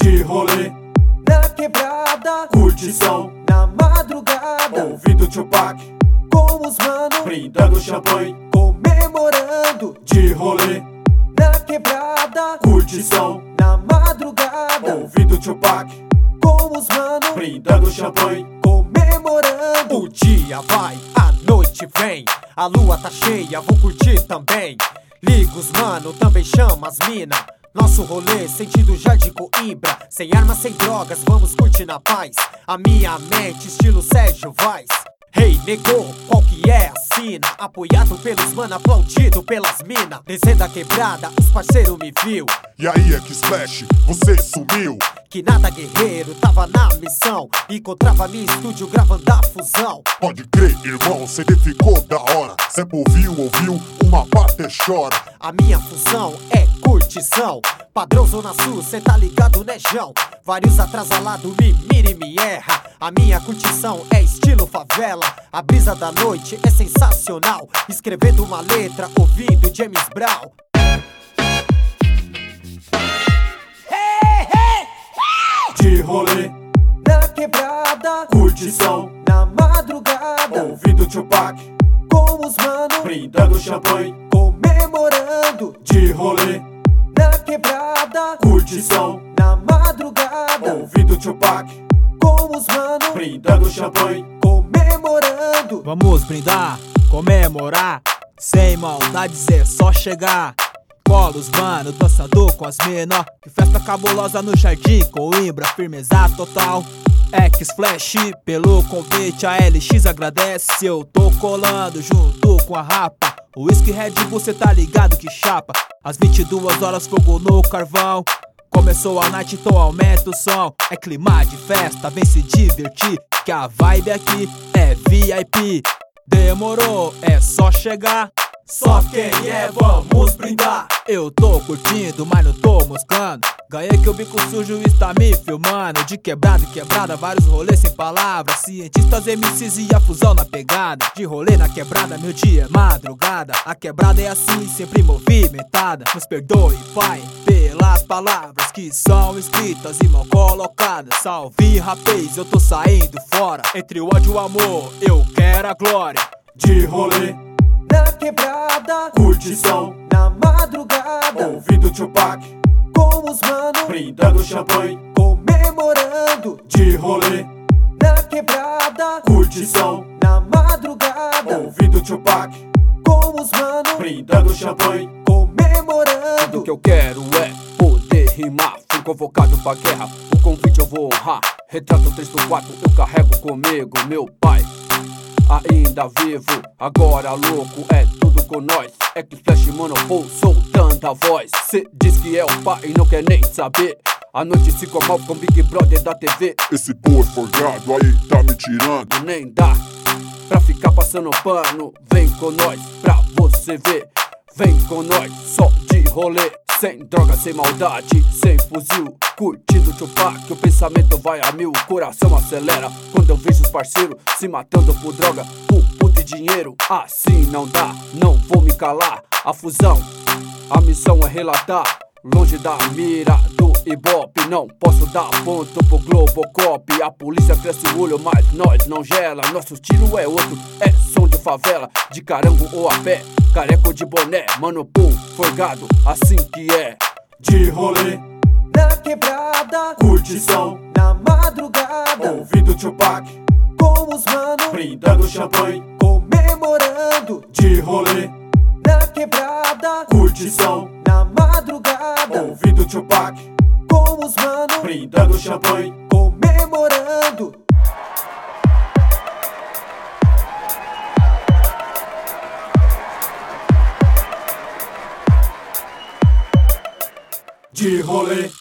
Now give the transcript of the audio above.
de rolê na quebrada, curtição na madrugada, ouvindo Tupac, com os mano, brindando champanhe, comemorando, de rolê na quebrada, curtição na madrugada, ouvindo Tupac, com os mano, brindando champanhe, comemorando. O dia vai, a noite vem, a lua tá cheia, vou curtir também. Liga os mano, também chama as mina. Nosso rolê, sentido Jardim Coimbra. Sem armas, sem drogas, vamos curtir na paz. A minha mente, estilo Sérgio Vaz. Hey, negou, qual que é a sina? Apoiado pelos mano, aplaudido pelas mina. Descendo a quebrada, os parceiro me viu. E aí, X-Flash, você sumiu? Que nada guerreiro, tava na missão. Encontrava meu estúdio gravando a fusão. Pode crer, irmão, CD ficou da hora. Cê ouviu, uma parte chora. A minha função é curtição. Padrão Zona Sul, cê tá ligado, né, Jão? Vários atrasalados me mira e me erra. A minha curtição é estilo favela. A brisa da noite é sensacional. Escrevendo uma letra, ouvindo James Brown. de rolê na quebrada, curtição na madrugada, ouvindo Tupac, com os mano, brindando champanhe, comemorando, de rolê na quebrada, curtição na madrugada, ouvindo Tupac, com os mano, brindando champanhe, comemorando. Vamos brindar, comemorar, sem maldades é só chegar. Cola os mano, dançando com as mina. Que festa cabulosa no Jardim Coimbra, firmeza total. X-Flash pelo convite, a LX agradece. Eu tô colando junto com a rapa. O Whisky Red Bull cê tá ligado que chapa. Às 22 horas fogo no carvão. Começou a night, então aumenta o som. É clima de festa, vem se divertir, que a vibe aqui é VIP. Demorou, é só chegar. Só quem é, vamos brindar. Eu tô curtindo, mas não tô moscando. Ganhei que o bico sujo está me filmando. De quebrada em quebrada, vários rolês sem palavras. Cientistas, MCs e a fusão na pegada. De rolê na quebrada, meu dia é madrugada. A quebrada é assim, sempre movimentada. Nos perdoe, pai, pelas palavras que são escritas e mal colocadas. Salve, rapaz, eu tô saindo fora. Entre o ódio e o amor, eu quero a glória. de rolê Na quebrada, curtição na madrugada, ouvindo Tupac, com os mano, brindando champanhe, comemorando, de rolê na quebrada, curtição na madrugada, ouvindo Tupac, com os mano, brindando champanhe, comemorando. Tudo que eu quero é poder rimar. Fui convocado pra guerra, o convite eu vou honrar. Retrato 3/4 eu carrego comigo, meu pai ainda vivo, agora louco, é tudo com nós. X-Flash Monopol, soltando a voz. Cê diz que é o pai e não quer nem saber. A noite se comove com Big Brother da TV. Esse pô forgado aí tá me tirando. Nem dá pra ficar passando pano. Vem com nós pra você ver. Vem com nós, só de rolê. Sem droga, sem maldade, sem fuzil. Curtindo Tupac, o pensamento vai a mil. O coração acelera quando eu vejo os parceiros se matando por droga, por puta e dinheiro. Assim não dá, não vou me calar. A fusão, a missão é relatar. Longe da mira do Ibope, não posso dar ponto pro Globocop. A polícia cresce o olho, mas nós não gela. Nosso tiro é outro, é som de favela. De carango ou a pé, careco de boné. Mano, pô, forgado, assim que é. de rolê Na quebrada, curtição na madrugada, ouvindo Tupac, com os mano, brindando champanhe, comemorando, de rolê na quebrada, curtição na madrugada, ouvindo Tupac, com os mano, brindando champanhe, comemorando. de rolê